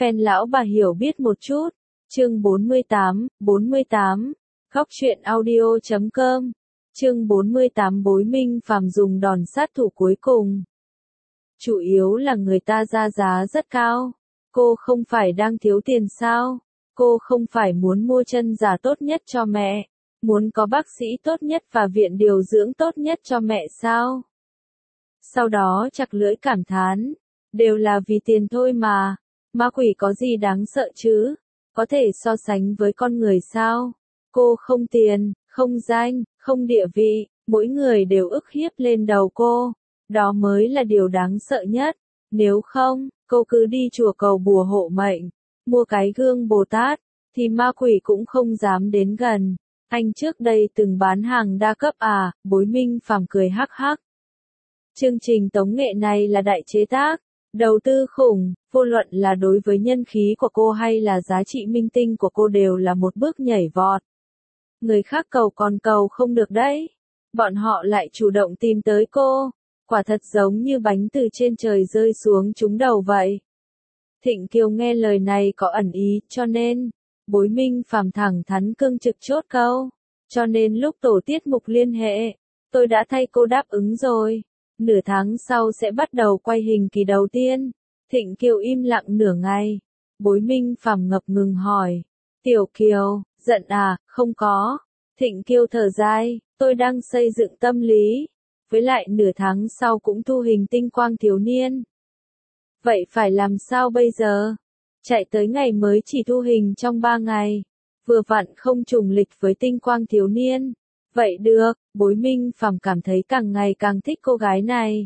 fan lão bà hiểu biết một chút. Chương 48, Góc truyện audio.com. Chương 48 Bối Minh Phàm dùng đòn sát thủ cuối cùng. Chủ yếu là người ta ra giá rất cao. Cô không phải đang thiếu tiền sao? Cô không phải muốn mua chân giả tốt nhất cho mẹ, muốn có bác sĩ tốt nhất và viện điều dưỡng tốt nhất cho mẹ sao? Sau đó chặt lưỡi cảm thán, đều là vì tiền thôi mà, ma quỷ có gì đáng sợ chứ, có thể so sánh với con người sao? Cô không tiền, không danh, không địa vị, mỗi người đều ức hiếp lên đầu cô, đó mới là điều đáng sợ nhất, nếu không, cô cứ đi chùa cầu bùa hộ mệnh, mua cái gương Bồ Tát, thì ma quỷ cũng không dám đến gần. Anh trước đây từng bán hàng đa cấp à? Bối Minh Phàm cười hắc hắc. Chương trình tống nghệ này là đại chế tác, đầu tư khủng, vô luận là đối với nhân khí của cô hay là giá trị minh tinh của cô đều là một bước nhảy vọt. Người khác cầu còn cầu không được đấy, bọn họ lại chủ động tìm tới cô, quả thật giống như bánh từ trên trời rơi xuống trúng đầu vậy. Thịnh Kiều nghe lời này có ẩn ý, cho nên Bối Minh Phàm thẳng thắn cương trực chốt câu, cho nên lúc tổ tiết mục liên hệ, tôi đã thay cô đáp ứng rồi, nửa tháng sau sẽ bắt đầu quay hình kỳ đầu tiên. Thịnh Kiều im lặng nửa ngày, Bối Minh Phàm ngập ngừng hỏi, Tiểu Kiều, giận à? Không có. Thịnh Kiều thở dài, tôi đang xây dựng tâm lý, với lại nửa tháng sau cũng thu hình Tinh Quang Thiếu Niên. Vậy phải làm sao bây giờ? Chạy tới ngày mới chỉ thu hình trong 3 ngày, vừa vặn không trùng lịch với Tinh Quang Thiếu Niên. Vậy được, Bối Minh Phàm cảm thấy càng ngày càng thích cô gái này.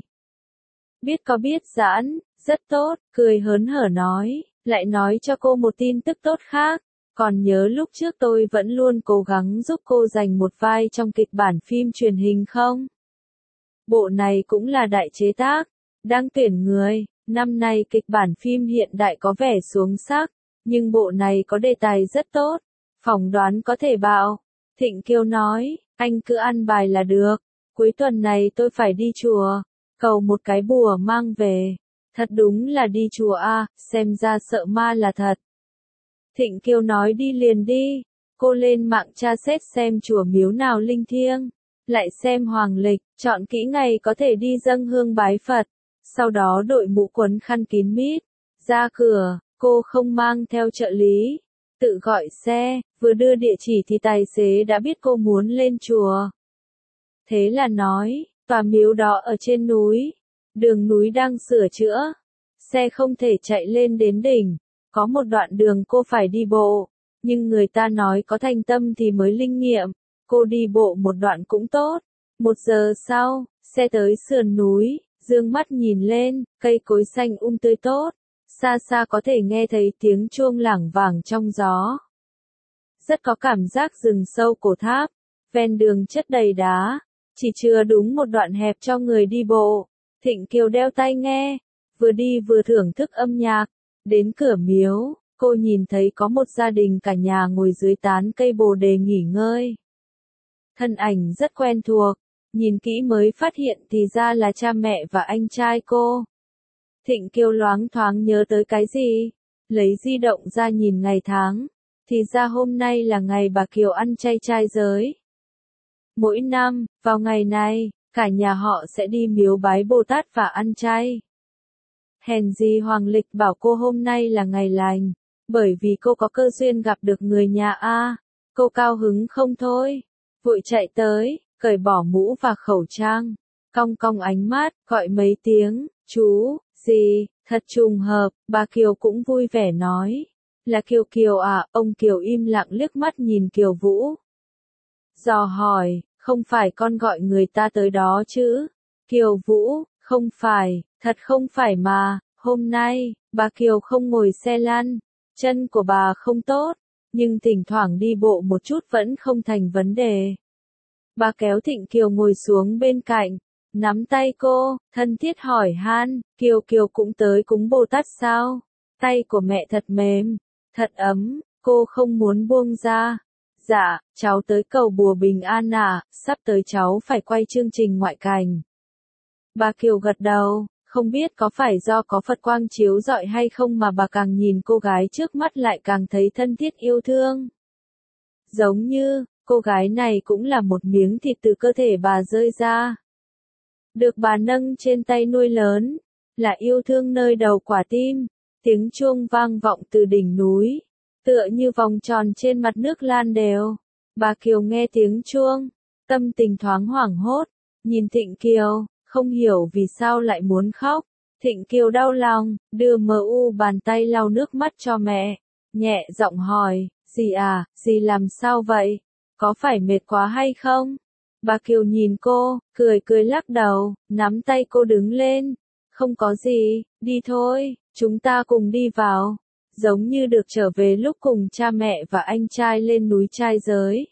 Biết có biết giãn, rất tốt, cười hớn hở nói, lại nói cho cô một tin tức tốt khác. Còn nhớ lúc trước tôi vẫn luôn cố gắng giúp cô giành một vai trong kịch bản phim truyền hình không? Bộ này cũng là đại chế tác, đang tuyển người. Năm nay kịch bản phim hiện đại có vẻ xuống sắc, nhưng bộ này có đề tài rất tốt, phỏng đoán có thể bạo. Thịnh Kiều nói, anh cứ ăn bài là được, cuối tuần này tôi phải đi chùa, cầu một cái bùa mang về. Thật đúng là đi chùa à, xem ra sợ ma là thật. Thịnh Kiều nói đi liền đi, cô lên mạng tra xét xem chùa miếu nào linh thiêng, lại xem hoàng lịch, chọn kỹ ngày có thể đi dâng hương bái Phật. Sau đó đội mũ quấn khăn kín mít, ra cửa, cô không mang theo trợ lý, tự gọi xe, vừa đưa địa chỉ thì tài xế đã biết cô muốn lên chùa. Thế là nói, tòa miếu đó ở trên núi, đường núi đang sửa chữa, xe không thể chạy lên đến đỉnh, có một đoạn đường cô phải đi bộ, nhưng người ta nói có thành tâm thì mới linh nghiệm, cô đi bộ một đoạn cũng tốt. 1 giờ sau, xe tới sườn núi. Dương mắt nhìn lên, cây cối xanh tươi tốt, xa xa có thể nghe thấy tiếng chuông lảng vảng trong gió. Rất có cảm giác rừng sâu cổ tháp, ven đường chất đầy đá, chỉ chừa đúng một đoạn hẹp cho người đi bộ. Thịnh Kiều đeo tai nghe, vừa đi vừa thưởng thức âm nhạc, đến cửa miếu, cô nhìn thấy có một gia đình cả nhà ngồi dưới tán cây bồ đề nghỉ ngơi. Thân ảnh rất quen thuộc. Nhìn kỹ mới phát hiện thì ra là cha mẹ và anh trai cô. Thịnh Kiều loáng thoáng nhớ tới cái gì, lấy di động ra nhìn ngày tháng, thì ra hôm nay là ngày bà Kiều ăn chay trai giới. Mỗi năm, vào ngày này, cả nhà họ sẽ đi miếu bái Bồ Tát và ăn chay. Hèn gì hoàng lịch bảo cô hôm nay là ngày lành, bởi vì cô có cơ duyên gặp được người nhà A, cô cao hứng không thôi, vội chạy tới. Cởi bỏ mũ và khẩu trang, cong cong ánh mắt, gọi mấy tiếng, chú, gì, thật trùng hợp, bà Kiều cũng vui vẻ nói, là Kiều Kiều à? Ông Kiều im lặng liếc mắt nhìn Kiều Vũ. Dò hỏi, không phải con gọi người ta tới đó chứ? Kiều Vũ, không phải, thật không phải mà, hôm nay, bà Kiều không ngồi xe lăn, chân của bà không tốt, nhưng thỉnh thoảng đi bộ một chút vẫn không thành vấn đề. Bà kéo Thịnh Kiều ngồi xuống bên cạnh, nắm tay cô, thân thiết hỏi han, Kiều Kiều cũng tới cúng Bồ Tát sao? Tay của mẹ thật mềm, thật ấm, cô không muốn buông ra. Dạ, cháu tới cầu bùa bình an à, sắp tới cháu phải quay chương trình ngoại cảnh. Bà Kiều gật đầu, Không biết có phải do có Phật quang chiếu rọi hay không mà bà càng nhìn cô gái trước mắt lại càng thấy thân thiết yêu thương. Giống như, cô gái này cũng là một miếng thịt từ cơ thể bà rơi ra. Được bà nâng trên tay nuôi lớn, là yêu thương nơi đầu quả tim. Tiếng chuông vang vọng từ đỉnh núi, tựa như vòng tròn trên mặt nước lan đều. Bà Kiều nghe tiếng chuông, tâm tình thoáng hoảng hốt, nhìn Thịnh Kiều, không hiểu vì sao lại muốn khóc. Thịnh Kiều đau lòng, đưa bàn tay lau nước mắt cho mẹ, nhẹ giọng hỏi, dì à, dì làm sao vậy? Có phải mệt quá hay không? Bà Kiều nhìn cô, cười cười lắc đầu, nắm tay cô đứng lên. Không có gì, đi thôi, chúng ta cùng đi vào. Giống như được trở về lúc cùng cha mẹ và anh trai lên núi trai giới.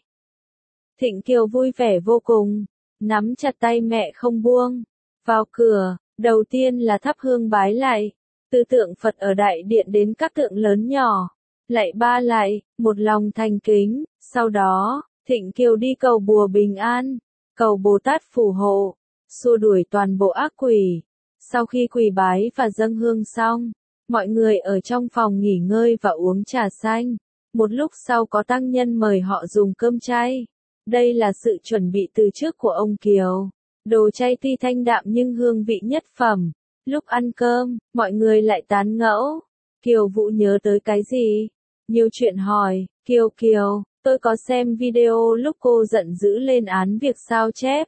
Thịnh Kiều vui vẻ vô cùng, nắm chặt tay mẹ không buông. Vào cửa, đầu tiên là thắp hương bái lạy, từ tượng Phật ở đại điện đến các tượng lớn nhỏ. Lạy ba lạy, một lòng thành kính, sau đó, Thịnh Kiều đi cầu bùa bình an, cầu Bồ Tát phù hộ, xua đuổi toàn bộ ác quỷ. Sau khi quỳ bái và dâng hương xong, mọi người ở trong phòng nghỉ ngơi và uống trà xanh. Một lúc sau có tăng nhân mời họ dùng cơm chay. Đây là sự chuẩn bị từ trước của ông Kiều. Đồ chay tuy thanh đạm nhưng hương vị nhất phẩm. Lúc ăn cơm, mọi người lại tán gẫu. Kiều Vũ nhớ tới cái gì? Nhiều chuyện hỏi, Kiều, tôi có xem video lúc cô giận dữ lên án việc sao chép.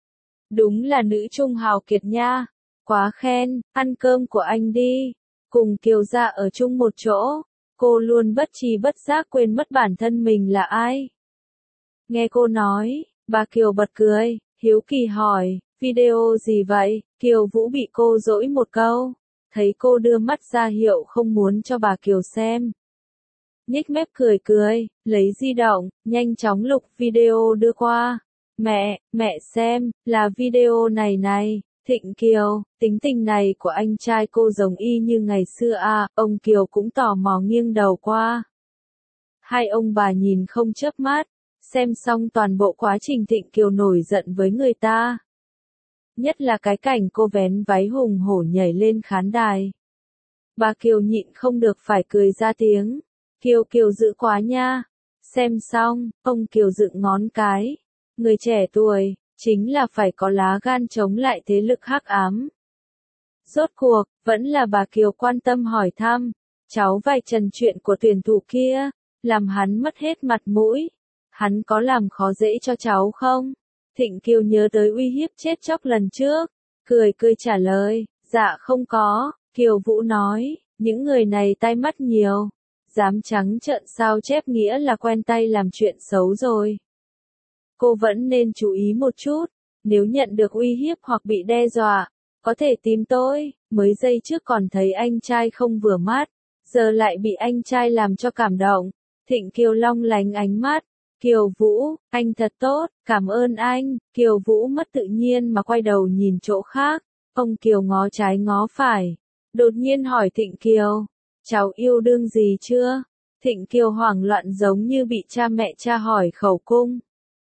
Đúng là nữ trung hào kiệt nha. Quá khen, ăn cơm của anh đi. Cùng Kiều gia ở chung một chỗ, cô luôn bất tri bất giác quên mất bản thân mình là ai. Nghe cô nói, bà Kiều bật cười, hiếu kỳ hỏi, video gì vậy? Kiều Vũ bị cô dỗi một câu, thấy cô đưa mắt ra hiệu không muốn cho bà Kiều xem. Nhếch mép cười, lấy di động, nhanh chóng lục video đưa qua. Mẹ xem, là video này. Thịnh Kiều, tính tình này của anh trai cô giống y như ngày xưa à, ông Kiều cũng tò mò nghiêng đầu qua. Hai ông bà nhìn không chớp mắt, xem xong toàn bộ quá trình Thịnh Kiều nổi giận với người ta. Nhất là cái cảnh cô vén váy hùng hổ nhảy lên khán đài. Bà Kiều nhịn không được phải cười ra tiếng. Kiều dữ quá nha. Xem xong, ông Kiều dựng ngón cái. Người trẻ tuổi, chính là phải có lá gan chống lại thế lực hắc ám. Rốt cuộc, vẫn là bà Kiều quan tâm hỏi thăm. Cháu vạch trần chuyện của tuyển thủ kia, làm hắn mất hết mặt mũi. Hắn có làm khó dễ cho cháu không? Thịnh Kiều nhớ tới uy hiếp chết chóc lần trước. Cười trả lời, dạ không có. Kiều Vũ nói, những người này tai mắt nhiều. Dám trắng trợn sao chép nghĩa là quen tay làm chuyện xấu rồi. Cô vẫn nên chú ý một chút. Nếu nhận được uy hiếp hoặc bị đe dọa, có thể tìm tôi. Mới giây trước còn thấy anh trai không vừa mắt, giờ lại bị anh trai làm cho cảm động. Thịnh Kiều long lánh ánh mắt. Kiều Vũ, anh thật tốt, cảm ơn anh. Kiều Vũ mất tự nhiên mà quay đầu nhìn chỗ khác. Ông Kiều ngó trái ngó phải. Đột nhiên hỏi Thịnh Kiều, cháu yêu đương gì chưa? Thịnh Kiều hoảng loạn giống như bị cha mẹ tra hỏi khẩu cung.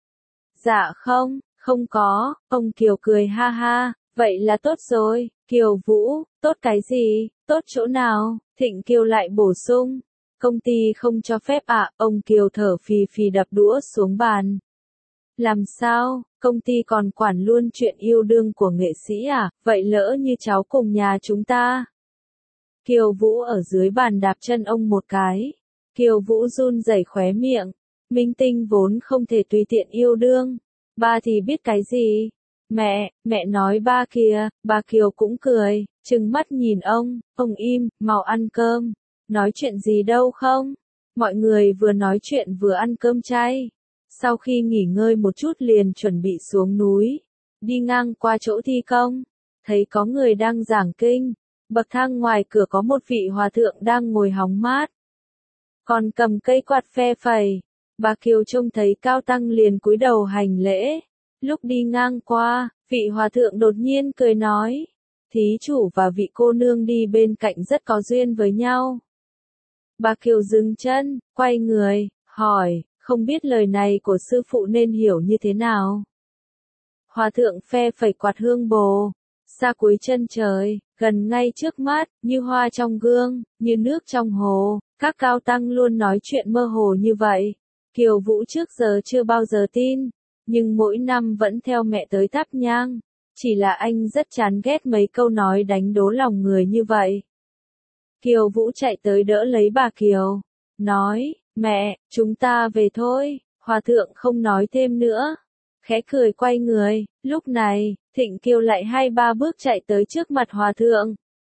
Dạ không có. Ông Kiều cười ha ha, vậy là tốt rồi. Kiều Vũ, tốt cái gì, tốt chỗ nào? Thịnh Kiều lại bổ sung. Công ty không cho phép ạ. Ông Kiều thở phì đập đũa xuống bàn. Làm sao, công ty còn quản luôn chuyện yêu đương của nghệ sĩ à? Vậy lỡ như cháu cùng nhà chúng ta. Kiều Vũ ở dưới bàn đạp chân ông một cái. Kiều Vũ run rẩy khóe miệng. Minh tinh vốn không thể tùy tiện yêu đương. Ba thì biết cái gì? Mẹ nói ba kìa. Bà Kiều cũng cười, trừng mắt nhìn ông im, mau ăn cơm. Nói chuyện gì đâu không? Mọi người vừa nói chuyện vừa ăn cơm chay. Sau khi nghỉ ngơi một chút liền chuẩn bị xuống núi. Đi ngang qua chỗ thi công, thấy có người đang giảng kinh. Bậc thang ngoài cửa có một vị hòa thượng đang ngồi hóng mát. Còn cầm cây quạt phe phẩy. Bà Kiều trông thấy cao tăng liền cúi đầu hành lễ. Lúc đi ngang qua, vị hòa thượng đột nhiên cười nói. Thí chủ và vị cô nương đi bên cạnh rất có duyên với nhau. Bà Kiều dừng chân, quay người, hỏi, không biết lời này của sư phụ nên hiểu như thế nào? Hòa thượng phe phẩy quạt hương bồ. xa cuối chân trời, gần ngay trước mắt, như hoa trong gương, như nước trong hồ, các cao tăng luôn nói chuyện mơ hồ như vậy. Kiều Vũ trước giờ chưa bao giờ tin, nhưng mỗi năm vẫn theo mẹ tới thắp nhang. Chỉ là anh rất chán ghét mấy câu nói đánh đố lòng người như vậy. Kiều Vũ chạy tới đỡ lấy bà Kiều, nói, mẹ, chúng ta về thôi. Hòa thượng không nói thêm nữa, khẽ cười quay người. Lúc này, Thịnh Kiều lại 2-3 bước chạy tới trước mặt hòa thượng.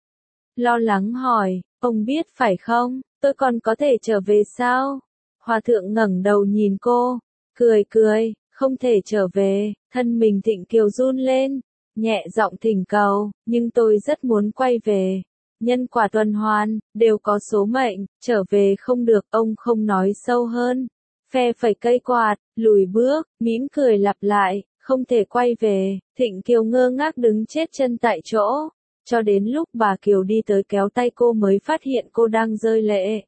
Lo lắng hỏi, ông biết phải không, tôi còn có thể trở về sao? Hòa thượng ngẩng đầu nhìn cô, cười cười, không thể trở về. Thân mình Thịnh Kiều run lên, nhẹ giọng thỉnh cầu, nhưng tôi rất muốn quay về. Nhân quả tuần hoàn, đều có số mệnh, trở về không được. Ông không nói sâu hơn, phe phẩy cây quạt, lùi bước, mỉm cười lặp lại, không thể quay về. Thịnh Kiều ngơ ngác đứng chết chân tại chỗ, cho đến lúc bà Kiều đi tới kéo tay cô mới phát hiện cô đang rơi lệ.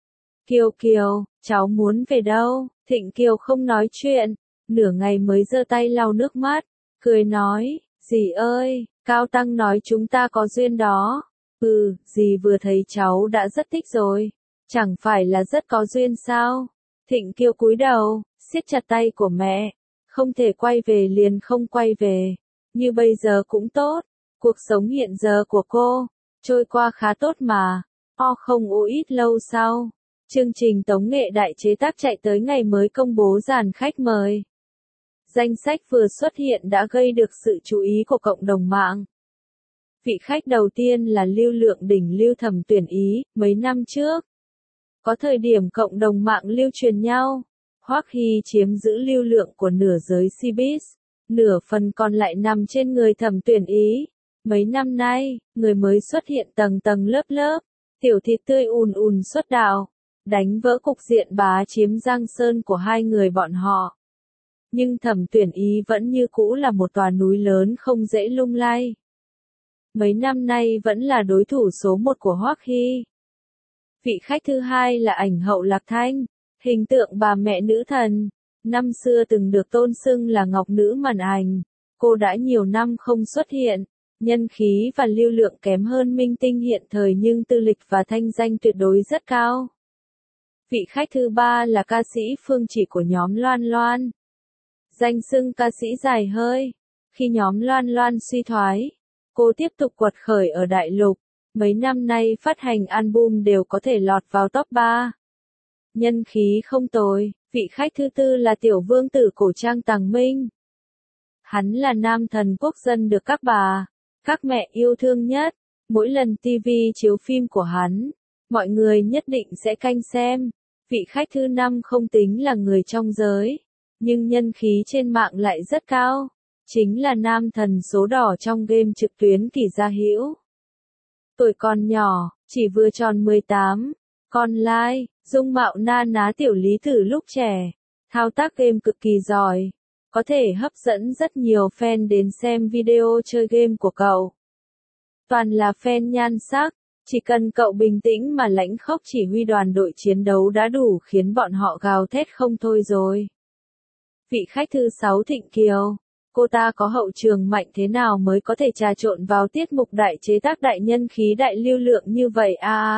Kiều Kiều, cháu muốn về đâu? Thịnh Kiều không nói chuyện, nửa ngày mới giơ tay lau nước mắt, cười nói, dì ơi, Cao Tăng nói chúng ta có duyên đó. Dì vừa thấy cháu đã rất thích rồi, chẳng phải là rất có duyên sao? Thịnh Kiều cúi đầu, siết chặt tay của mẹ, không thể quay về liền không quay về, như bây giờ cũng tốt, cuộc sống hiện giờ của cô, trôi qua khá tốt mà. Không ít lâu sau, chương trình tống nghệ đại chế tác chạy tới ngày mới công bố dàn khách mời. Danh sách vừa xuất hiện đã gây được sự chú ý của cộng đồng mạng. Vị khách đầu tiên là Lưu Lượng đỉnh lưu Thẩm Tuyển Ý. Mấy năm trước, có thời điểm cộng đồng mạng lưu truyền nhau, Hoắc Hy chiếm giữ lưu lượng của nửa giới showbiz, nửa phần còn lại nằm trên người Thẩm Tuyển Ý. Mấy năm nay, người mới xuất hiện tầng tầng lớp lớp, tiểu thịt tươi ùn ùn xuất đạo, đánh vỡ cục diện bá chiếm Giang Sơn của hai người bọn họ. Nhưng Thẩm Tuyển Ý vẫn như cũ là một tòa núi lớn không dễ lung lay. Mấy năm nay vẫn là đối thủ số 1 của Hoắc Hy. Vị khách thứ hai là ảnh hậu Lạc Thanh, hình tượng bà mẹ nữ thần, năm xưa từng được tôn xưng là ngọc nữ màn ảnh. Cô đã nhiều năm không xuất hiện, nhân khí và lưu lượng kém hơn minh tinh hiện thời nhưng tư lịch và thanh danh tuyệt đối rất cao. Vị khách thứ ba là ca sĩ Phương Chỉ của nhóm Loan Loan. Danh xưng ca sĩ dài hơi, khi nhóm Loan Loan suy thoái, cô tiếp tục quật khởi ở đại lục, mấy năm nay phát hành album đều có thể lọt vào top 3. Nhân khí không tồi. Vị khách thứ tư là tiểu vương tử cổ trang Tằng Minh. Hắn là nam thần quốc dân được các bà, các mẹ yêu thương nhất. Mỗi lần TV chiếu phim của hắn, mọi người nhất định sẽ canh xem. Vị khách thứ 5 không tính là người trong giới, nhưng nhân khí trên mạng lại rất cao. Chính là nam thần số đỏ trong game trực tuyến Kỷ Gia Hữu. Tuổi còn nhỏ, chỉ vừa tròn 18, con lai, dung mạo na ná tiểu lý tử lúc trẻ, thao tác game cực kỳ giỏi, có thể hấp dẫn rất nhiều fan đến xem video chơi game của cậu. Toàn là fan nhan sắc, chỉ cần cậu bình tĩnh mà lãnh khốc chỉ huy đoàn đội chiến đấu đã đủ khiến bọn họ gào thét không thôi rồi. Vị khách thứ 6 Thịnh Kiều. Cô ta có hậu trường mạnh thế nào mới có thể trà trộn vào tiết mục đại chế tác đại nhân khí đại lưu lượng như vậy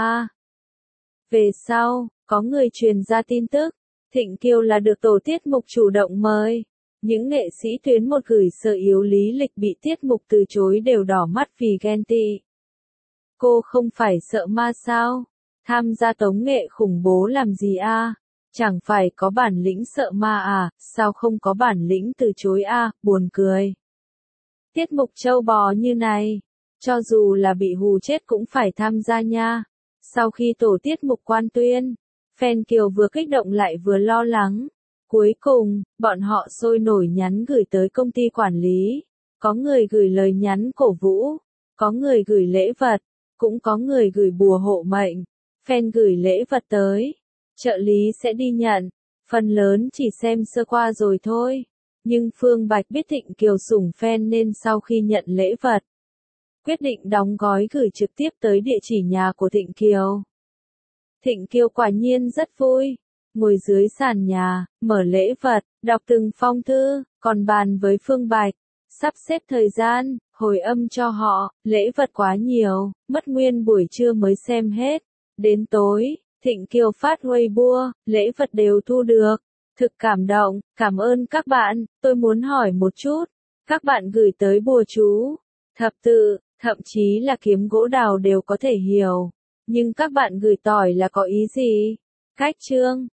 Về sau, có người truyền ra tin tức, Thịnh Kiều là được tổ tiết mục chủ động mời. Những nghệ sĩ tuyến một gửi sơ yếu lý lịch bị tiết mục từ chối đều đỏ mắt vì ghen tị. Cô không phải sợ ma sao? Tham gia tống nghệ khủng bố làm gì Chẳng phải có bản lĩnh sợ ma sao không có bản lĩnh từ chối buồn cười. Tiết mục trâu bò như này, cho dù là bị hù chết cũng phải tham gia nha. Sau khi tổ tiết mục quan tuyên, fan Kiều vừa kích động lại vừa lo lắng. Cuối cùng, bọn họ sôi nổi nhắn gửi tới công ty quản lý. Có người gửi lời nhắn cổ vũ, có người gửi lễ vật, cũng có người gửi bùa hộ mệnh. Fan gửi lễ vật tới, trợ lý sẽ đi nhận, phần lớn chỉ xem sơ qua rồi thôi. Nhưng Phương Bạch biết Thịnh Kiều sủng fan nên sau khi nhận lễ vật, quyết định đóng gói gửi trực tiếp tới địa chỉ nhà của Thịnh Kiều. Thịnh Kiều quả nhiên rất vui, ngồi dưới sàn nhà, mở lễ vật, đọc từng phong thư, còn bàn với Phương Bạch, sắp xếp thời gian, Hồi âm cho họ, lễ vật quá nhiều, mất nguyên buổi trưa mới xem hết. Đến tối, Thịnh Kiều phát Weibo, lễ vật đều thu được. Thực cảm động, cảm ơn các bạn, tôi muốn hỏi một chút. Các bạn gửi tới bùa chú, thập tự, thậm chí là kiếm gỗ đào đều có thể hiểu. Nhưng các bạn gửi tỏi là có ý gì? Cách chương